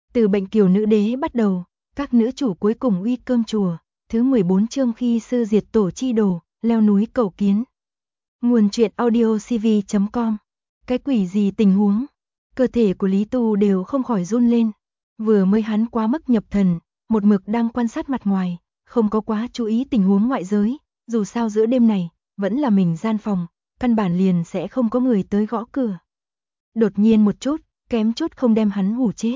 Từ bệnh kiều nữ đế bắt đầu, các nữ chủ cuối cùng uy cơm chùa, thứ 14 chương khi sư diệt tổ chi đồ, leo núi cầu kiến. Nguồn truyện audio cv.com. Cái quỷ gì tình huống? Cơ thể của Lý Tu đều không khỏi run lên. Vừa mới hắn quá mức nhập thần, một mực đang quan sát mặt ngoài, không có quá chú ý tình huống ngoại giới, dù sao giữa đêm này, vẫn là mình gian phòng, căn bản liền sẽ không có người tới gõ cửa. Đột nhiên một chút, kém chút không đem hắn hù chết.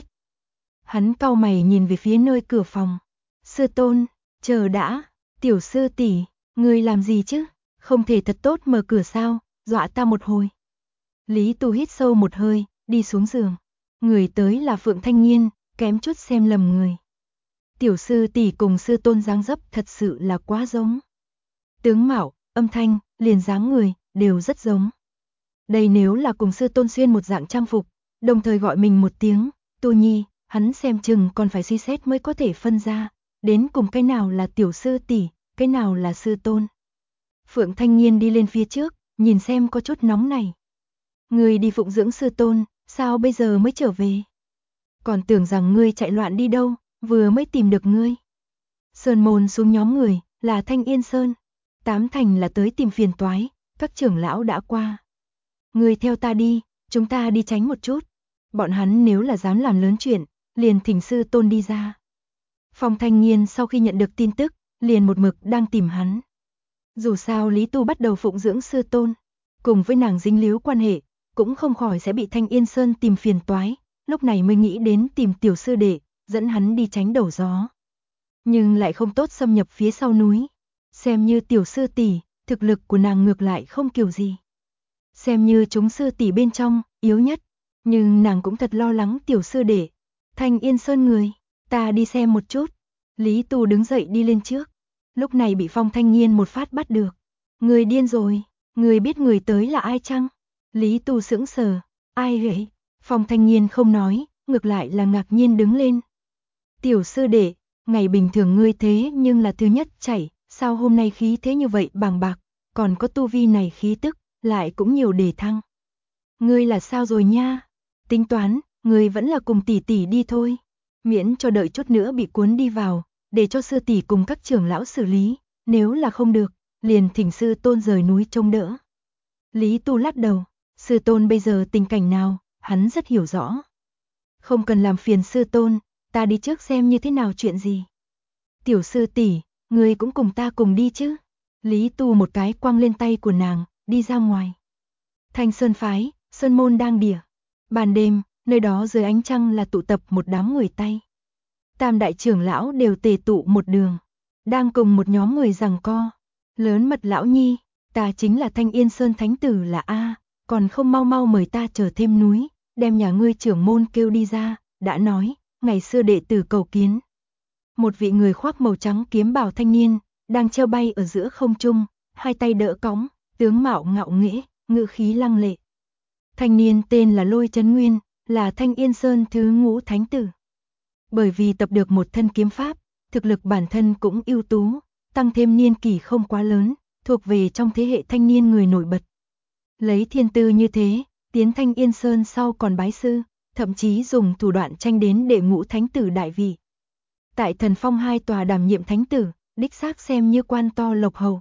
Hắn cau mày nhìn về phía nơi cửa phòng. Sư tôn, chờ đã, tiểu sư tỷ, ngươi làm gì chứ? Không thể thật tốt mở cửa sao, dọa ta một hồi. Lý Tu hít sâu một hơi, đi xuống giường. Người tới là Phượng Thanh Nhiên, kém chút xem lầm người. Tiểu sư tỷ cùng sư tôn dáng dấp thật sự là quá giống. Tướng mạo, âm thanh, liền dáng người, đều rất giống. Đây nếu là cùng sư tôn xuyên một dạng trang phục, đồng thời gọi mình một tiếng, Tu Nhi, hắn xem chừng còn phải suy xét mới có thể phân ra, đến cùng cái nào là tiểu sư tỷ, cái nào là sư tôn. Phượng Thanh Nhiên đi lên phía trước, nhìn xem có chút nóng này. Ngươi đi phụng dưỡng sư tôn, sao bây giờ mới trở về? Còn tưởng rằng ngươi chạy loạn đi đâu, vừa mới tìm được ngươi. Sơn môn xuống nhóm người, là Thanh Yên Sơn. Tám thành là tới tìm phiền toái, các trưởng lão đã qua. Ngươi theo ta đi, chúng ta đi tránh một chút. Bọn hắn nếu là dám làm lớn chuyện, liền thỉnh sư tôn đi ra. Phong Thanh Nhiên sau khi nhận được tin tức, liền một mực đang tìm hắn. Dù sao Lý Tu bắt đầu phụng dưỡng sư tôn, cùng với nàng dính líu quan hệ, cũng không khỏi sẽ bị Thanh Yên Sơn tìm phiền toái, lúc này mới nghĩ đến tìm tiểu sư đệ, dẫn hắn đi tránh đầu gió. Nhưng lại không tốt xâm nhập phía sau núi, xem như tiểu sư tỷ, thực lực của nàng ngược lại không kiểu gì. Xem như chúng sư tỷ bên trong, yếu nhất, nhưng nàng cũng thật lo lắng tiểu sư đệ. Thanh Yên Sơn người, ta đi xem một chút. Lý Tu đứng dậy đi lên trước, lúc này bị Phong Thanh Nhiên một phát bắt được. Người điên rồi, người biết người tới là ai chăng? Lý Tu sững sờ, ai vậy? Phong Thanh Nhiên không nói, ngược lại là ngạc nhiên đứng lên. Tiểu sư đệ, ngày bình thường ngươi thế nhưng là thứ nhất chảy, sao hôm nay khí thế như vậy bàng bạc, còn có tu vi này khí tức, lại cũng nhiều đề thăng. Ngươi là sao rồi nha? Tính toán, ngươi vẫn là cùng tỷ tỷ đi thôi, miễn cho đợi chút nữa bị cuốn đi vào, để cho sư tỷ cùng các trưởng lão xử lý, nếu là không được, liền thỉnh sư tôn rời núi trông đỡ. Lý Tu lắc đầu, sư tôn bây giờ tình cảnh nào, hắn rất hiểu rõ. Không cần làm phiền sư tôn, ta đi trước xem như thế nào chuyện gì. Tiểu sư tỷ, ngươi cũng cùng ta cùng đi chứ. Lý Tu một cái quăng lên tay của nàng, đi ra ngoài. Thanh Sơn phái, Sơn môn đang đỉa. Ban đêm, nơi đó dưới ánh trăng là tụ tập một đám người Tây. Tam đại trưởng lão đều tề tụ một đường, đang cùng một nhóm người giằng co. Lớn mật lão nhi, ta chính là Thanh Yên Sơn thánh tử là A, còn không mau mau mời ta trở thêm núi, đem nhà ngươi trưởng môn kêu đi ra, đã nói, ngày xưa đệ tử cầu kiến. Một vị người khoác màu trắng kiếm bào thanh niên, đang treo bay ở giữa không trung, hai tay đỡ cõng, tướng mạo ngạo nghễ, ngữ khí lăng lệ. Thanh niên tên là Lôi Chấn Nguyên, là Thanh Yên Sơn thứ 5 thánh tử. Bởi vì tập được một thân kiếm pháp, thực lực bản thân cũng ưu tú, tăng thêm niên kỷ không quá lớn, thuộc về trong thế hệ thanh niên người nổi bật. Lấy thiên tư như thế, tiến Thanh Yên Sơn sau còn bái sư, thậm chí dùng thủ đoạn tranh đến đệ 5 thánh tử đại vị. Tại Thần Phong 2 tòa đảm nhiệm thánh tử, đích xác xem như quan to lộc hầu.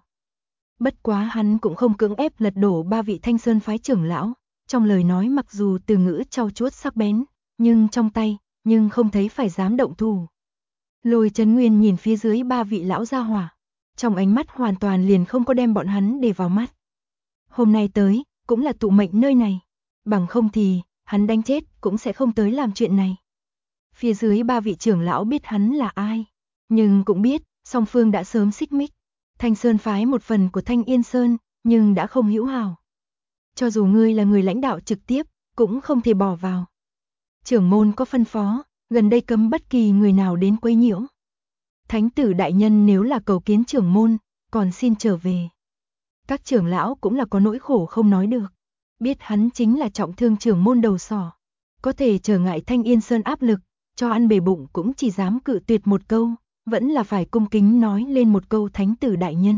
Bất quá hắn cũng không cưỡng ép lật đổ 3 vị Thanh Sơn phái trưởng lão, trong lời nói mặc dù từ ngữ trau chuốt sắc bén, nhưng trong tay, nhưng không thấy phải dám động thủ. Lôi Chấn Nguyên nhìn phía dưới 3 vị lão gia hỏa, trong ánh mắt hoàn toàn liền không có đem bọn hắn để vào mắt. Hôm nay tới, cũng là tụ mệnh nơi này, bằng không thì, hắn đánh chết cũng sẽ không tới làm chuyện này. Phía dưới 3 vị trưởng lão biết hắn là ai, nhưng cũng biết, song phương đã sớm xích mích. Thanh Sơn phái một phần của Thanh Yên Sơn, nhưng đã không hữu hảo. Cho dù ngươi là người lãnh đạo trực tiếp, cũng không thể bỏ vào. Trưởng môn có phân phó, gần đây cấm bất kỳ người nào đến quấy nhiễu. Thánh tử đại nhân nếu là cầu kiến trưởng môn, còn xin trở về. Các trưởng lão cũng là có nỗi khổ không nói được. Biết hắn chính là trọng thương trưởng môn đầu sỏ. Có thể trở ngại Thanh Yên Sơn áp lực, cho ăn bề bụng cũng chỉ dám cự tuyệt một câu, vẫn là phải cung kính nói lên một câu thánh tử đại nhân.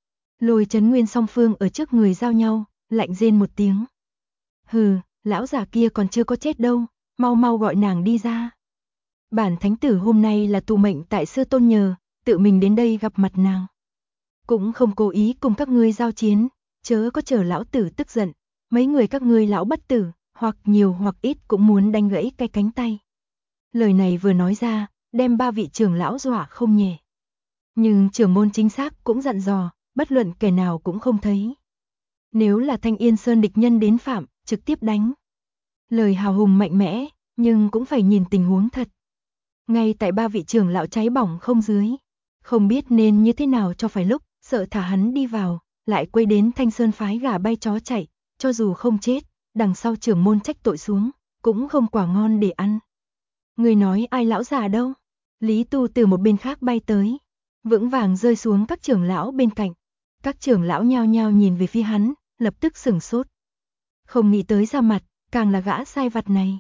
Lôi Chấn Nguyên song phương ở trước người giao nhau, lạnh rên một tiếng. Hừ, lão già kia còn chưa có chết đâu, mau mau gọi nàng đi ra. Bản thánh tử hôm nay là tụ mệnh tại sư tôn nhờ, tự mình đến đây gặp mặt nàng. Cũng không cố ý cùng các ngươi giao chiến, chớ có chờ lão tử tức giận, mấy người các ngươi lão bất tử, hoặc nhiều hoặc ít cũng muốn đánh gãy cái cánh tay. Lời này vừa nói ra, đem ba vị trưởng lão dọa không nhẹ. Nhưng trưởng môn chính xác cũng dặn dò, bất luận kẻ nào cũng không thấy. Nếu là Thanh Yên Sơn địch nhân đến phạm, trực tiếp đánh. Lời hào hùng mạnh mẽ, nhưng cũng phải nhìn tình huống thật. Ngay tại ba vị trưởng lão cháy bỏng không dưới, không biết nên như thế nào cho phải lúc, sợ thả hắn đi vào, lại quay đến Thanh Sơn phái gà bay chó chạy, cho dù không chết, đằng sau trưởng môn trách tội xuống, cũng không quả ngon để ăn. Người nói ai lão già đâu? Lý Tu từ một bên khác bay tới, vững vàng rơi xuống các trưởng lão bên cạnh. Các trưởng lão nhao nhao nhìn về phía hắn, lập tức sửng sốt. Không nghĩ tới ra mặt, càng là gã sai vặt này.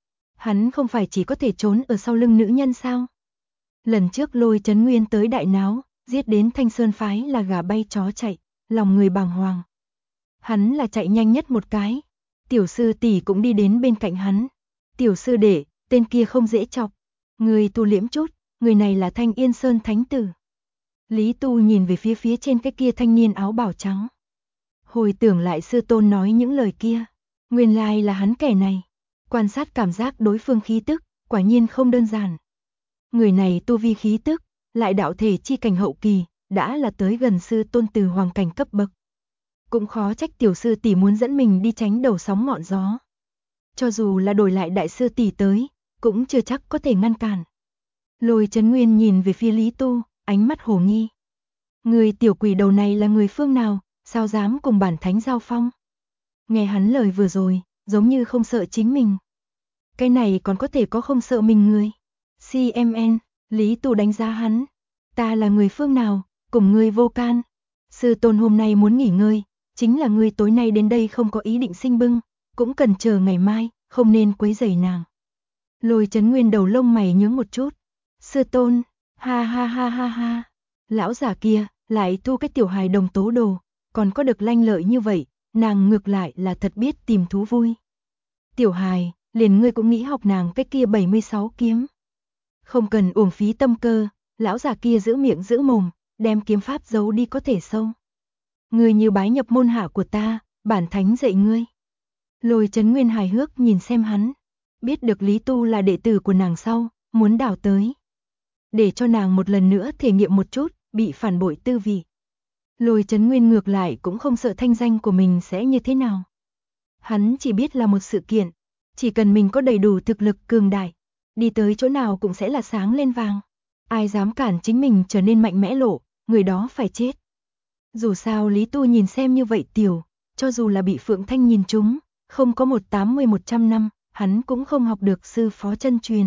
Hắn không phải chỉ có thể trốn ở sau lưng nữ nhân sao? Lần trước Lôi Chấn Nguyên tới đại náo, giết đến Thanh Sơn phái là gà bay chó chạy, lòng người bàng hoàng. Hắn là chạy nhanh nhất một cái. Tiểu sư tỷ cũng đi đến bên cạnh hắn. Tiểu sư đệ, tên kia không dễ chọc. Người tu liễm chút, người này là Thanh Yên Sơn thánh tử. Lý Tu nhìn về phía trên cái kia thanh niên áo bào trắng. Hồi tưởng lại sư tôn nói những lời kia. Nguyên lai là hắn kẻ này. Quan sát cảm giác đối phương khí tức, quả nhiên không đơn giản. Người này tu vi khí tức, lại đạo thể chi cảnh hậu kỳ, đã là tới gần sư tôn từ hoàng cảnh cấp bậc. Cũng khó trách tiểu sư tỷ muốn dẫn mình đi tránh đầu sóng ngọn gió. Cho dù là đổi lại đại sư tỷ tới, cũng chưa chắc có thể ngăn cản. Lôi Chấn Nguyên nhìn về phía Lý Tu, ánh mắt hồ nghi. Người tiểu quỷ đầu này là người phương nào, sao dám cùng bản thánh giao phong? Nghe hắn lời vừa rồi, giống như không sợ chính mình. Cái này còn có thể có không sợ mình người. CMN, Lý Tu đánh giá hắn. Ta là người phương nào, cùng ngươi vô can. Sư tôn hôm nay muốn nghỉ ngơi, chính là ngươi tối nay đến đây không có ý định sinh bưng, cũng cần chờ ngày mai, không nên quấy rầy nàng. Lôi Chấn Nguyên đầu lông mày nhướng một chút. Sư tôn, ha ha ha ha ha. Lão giả kia, lại thu cái tiểu hài đồng tố đồ, còn có được lanh lợi như vậy, nàng ngược lại là thật biết tìm thú vui. Tiểu hài, liền ngươi cũng nghĩ học nàng cái kia 76 kiếm. Không cần uổng phí tâm cơ, lão già kia giữ miệng giữ mồm, đem kiếm pháp giấu đi có thể sâu. Ngươi như bái nhập môn hạ của ta, bản thánh dạy ngươi. Lôi Chấn Nguyên hài hước nhìn xem hắn, biết được Lý Tu là đệ tử của nàng sau, muốn đào tới. Để cho nàng một lần nữa thể nghiệm một chút, bị phản bội tư vị. Lôi Chấn Nguyên ngược lại cũng không sợ thanh danh của mình sẽ như thế nào. Hắn chỉ biết là một sự kiện, chỉ cần mình có đầy đủ thực lực cường đại, đi tới chỗ nào cũng sẽ là sáng lên vàng. Ai dám cản chính mình trở nên mạnh mẽ lộ, người đó phải chết. Dù sao Lý Tu nhìn xem như vậy tiểu, cho dù là bị Phượng Thanh nhìn trúng, không có 180-100 năm, hắn cũng không học được sư phó chân truyền.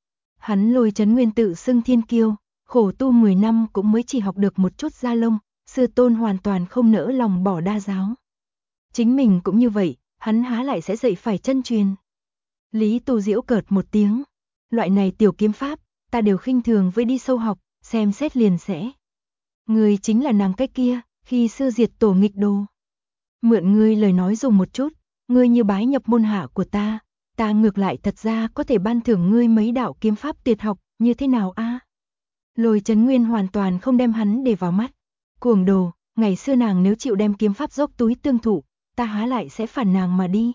Hắn Lôi Chấn Nguyên tự xưng thiên kiêu, khổ tu 10 năm cũng mới chỉ học được một chút da lông, sư tôn hoàn toàn không nỡ lòng bỏ đa giáo. Chính mình cũng như vậy, hắn há lại sẽ dạy phải chân truyền. Lý Tu giễu cợt một tiếng, loại này tiểu kiếm pháp, ta đều khinh thường với đi sâu học, xem xét liền sẽ. Ngươi chính là nàng cái kia, khi xưa diệt tổ nghịch đồ. Mượn ngươi lời nói dùng một chút, ngươi như bái nhập môn hạ của ta, ta ngược lại thật ra có thể ban thưởng ngươi mấy đạo kiếm pháp tuyệt học, như thế nào a? Lôi Chấn Nguyên hoàn toàn không đem hắn để vào mắt. Cuồng đồ, ngày xưa nàng nếu chịu đem kiếm pháp dốc túi tương thụ, ta há lại sẽ phản nàng mà đi.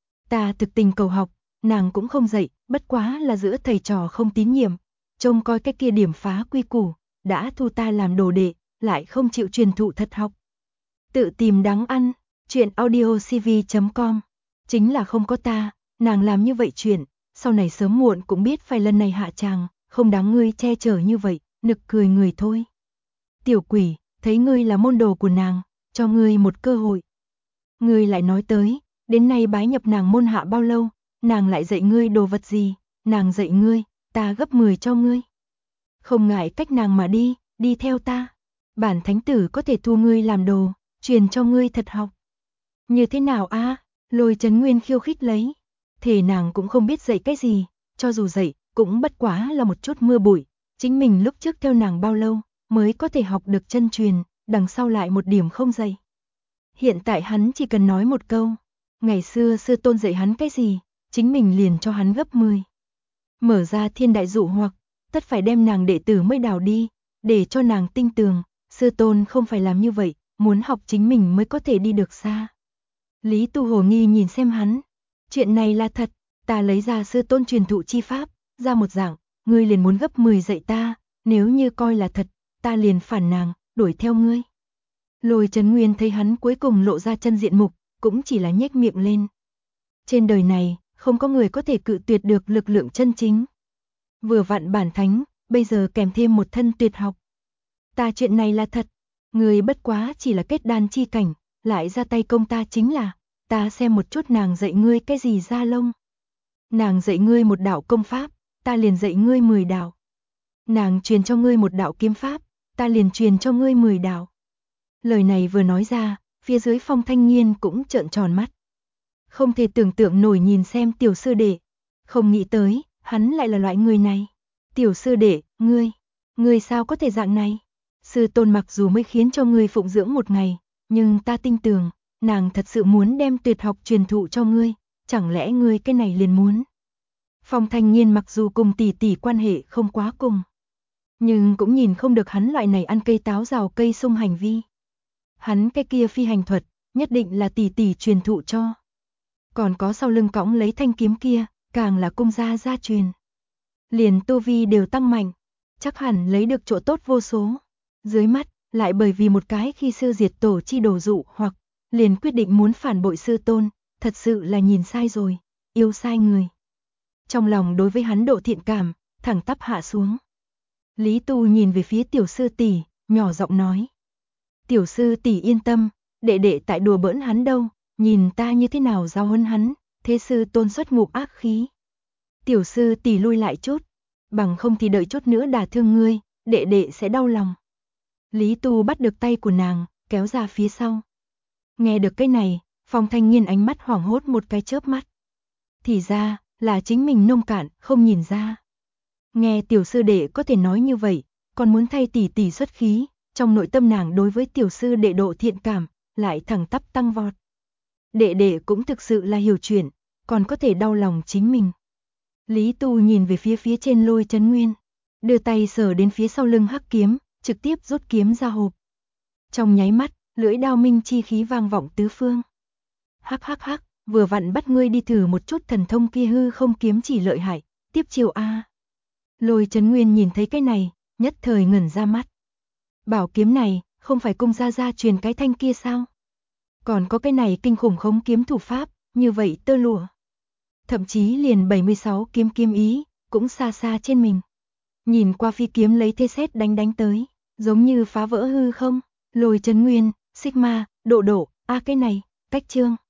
Ta thực tình cầu học, nàng cũng không dạy, bất quá là giữa thầy trò không tín nhiệm, trông coi cái kia điểm phá quy củ, đã thu ta làm đồ đệ, lại không chịu truyền thụ thật học. Tự tìm đáng ăn, chuyện audiocv.com, chính là không có ta, nàng làm như vậy chuyện, sau này sớm muộn cũng biết phải lần này hạ tràng, không đáng ngươi che chở như vậy, nực cười người thôi. Tiểu quỷ, thấy ngươi là môn đồ của nàng, cho ngươi một cơ hội. Ngươi lại nói tới, đến nay bái nhập nàng môn hạ bao lâu, nàng lại dạy ngươi đồ vật gì, nàng dạy ngươi, ta gấp 10 cho ngươi. Không ngại cách nàng mà đi, đi theo ta. Bản thánh tử có thể thu ngươi làm đồ, truyền cho ngươi thật học. Như thế nào a? Lôi Chấn Nguyên khiêu khích lấy. Thể nàng cũng không biết dạy cái gì, cho dù dạy, cũng bất quá là một chút mưa bụi. Chính mình lúc trước theo nàng bao lâu, mới có thể học được chân truyền, đằng sau lại một điểm không dạy. Hiện tại hắn chỉ cần nói một câu, ngày xưa sư tôn dạy hắn cái gì, chính mình liền cho hắn gấp 10. mở ra thiên đại dụ hoặc, tất phải đem nàng đệ tử mới đào đi, để cho nàng tinh tường, sư tôn không phải làm như vậy, muốn học chính mình mới có thể đi được xa. Lý Tu hồ nghi nhìn xem hắn, chuyện này là thật, ta lấy ra sư tôn truyền thụ chi pháp, ra một dạng, ngươi liền muốn gấp 10 dạy ta, nếu như coi là thật, ta liền phản nàng, đuổi theo ngươi. Lôi Chấn Nguyên thấy hắn cuối cùng lộ ra chân diện mục, cũng chỉ là nhếch miệng lên. Trên đời này, không có người có thể cự tuyệt được lực lượng chân chính. Vừa vặn bản thánh, bây giờ kèm thêm một thân tuyệt học. Ta chuyện này là thật, người bất quá chỉ là kết đan chi cảnh, lại ra tay công ta chính là, ta xem một chút nàng dạy ngươi cái gì ra lông. Nàng dạy ngươi một đạo công pháp, ta liền dạy ngươi 10 đạo. Nàng truyền cho ngươi một đạo kiếm pháp, ta liền truyền cho ngươi 10 đạo. Lời này vừa nói ra, phía dưới Phong Thanh Nghiên cũng trợn tròn mắt. Không thể tưởng tượng nổi nhìn xem tiểu sư đệ, không nghĩ tới, hắn lại là loại người này. Tiểu sư đệ, ngươi sao có thể dạng này? Sư tôn mặc dù mới khiến cho ngươi phụng dưỡng một ngày, nhưng ta tin tưởng, nàng thật sự muốn đem tuyệt học truyền thụ cho ngươi, chẳng lẽ ngươi cái này liền muốn? Phong Thanh Nghiên mặc dù cùng tỷ tỷ quan hệ không quá cùng, nhưng cũng nhìn không được hắn loại này ăn cây táo rào cây sung hành vi. Hắn cái kia phi hành thuật, nhất định là tỷ tỷ truyền thụ cho. Còn có sau lưng cõng lấy thanh kiếm kia, càng là cung gia gia truyền. Liền tu vi đều tăng mạnh, chắc hẳn lấy được chỗ tốt vô số. Dưới mắt, lại bởi vì một cái khi sư diệt tổ chi đồ dụ hoặc, liền quyết định muốn phản bội sư tôn, thật sự là nhìn sai rồi, yêu sai người. Trong lòng đối với hắn độ thiện cảm, thẳng tắp hạ xuống. Lý Tu nhìn về phía tiểu sư tỷ, nhỏ giọng nói. Tiểu sư tỷ yên tâm, đệ đệ tại đùa bỡn hắn đâu, nhìn ta như thế nào giao huấn hắn, thế sư tôn xuất ngục ác khí. Tiểu sư tỷ lui lại chút, bằng không thì đợi chút nữa đả thương ngươi, đệ đệ sẽ đau lòng. Lý Tu bắt được tay của nàng, kéo ra phía sau. Nghe được cái này, Phong Thanh Nghiên ánh mắt hoảng hốt một cái chớp mắt. Thì ra, là chính mình nông cạn, không nhìn ra. Nghe tiểu sư đệ có thể nói như vậy, còn muốn thay tỷ tỷ xuất khí, trong nội tâm nàng đối với tiểu sư đệ độ thiện cảm, lại thẳng tắp tăng vọt. Đệ đệ cũng thực sự là hiểu chuyện, còn có thể đau lòng chính mình. Lý Tu nhìn về phía trên Lôi Chấn Nguyên, đưa tay sờ đến phía sau lưng hắc kiếm, trực tiếp rút kiếm ra hộp. Trong nháy mắt, lưỡi đao minh chi khí vang vọng tứ phương. Hắc hắc hắc, vừa vặn bắt ngươi đi thử một chút thần thông kia hư không kiếm chỉ lợi hại, tiếp chiều a. Lôi Chấn Nguyên nhìn thấy cái này, nhất thời ngẩn ra mắt. Bảo kiếm này, không phải cung gia gia truyền cái thanh kia sao? Còn có cái này kinh khủng khống kiếm thủ pháp, như vậy tơ lụa. Thậm chí liền 76 kiếm ý, cũng xa xa trên mình. Nhìn qua phi kiếm lấy thế sét đánh tới, giống như phá vỡ hư không. Lôi Chấn Nguyên, Sigma, Độ, cái này, cách chương.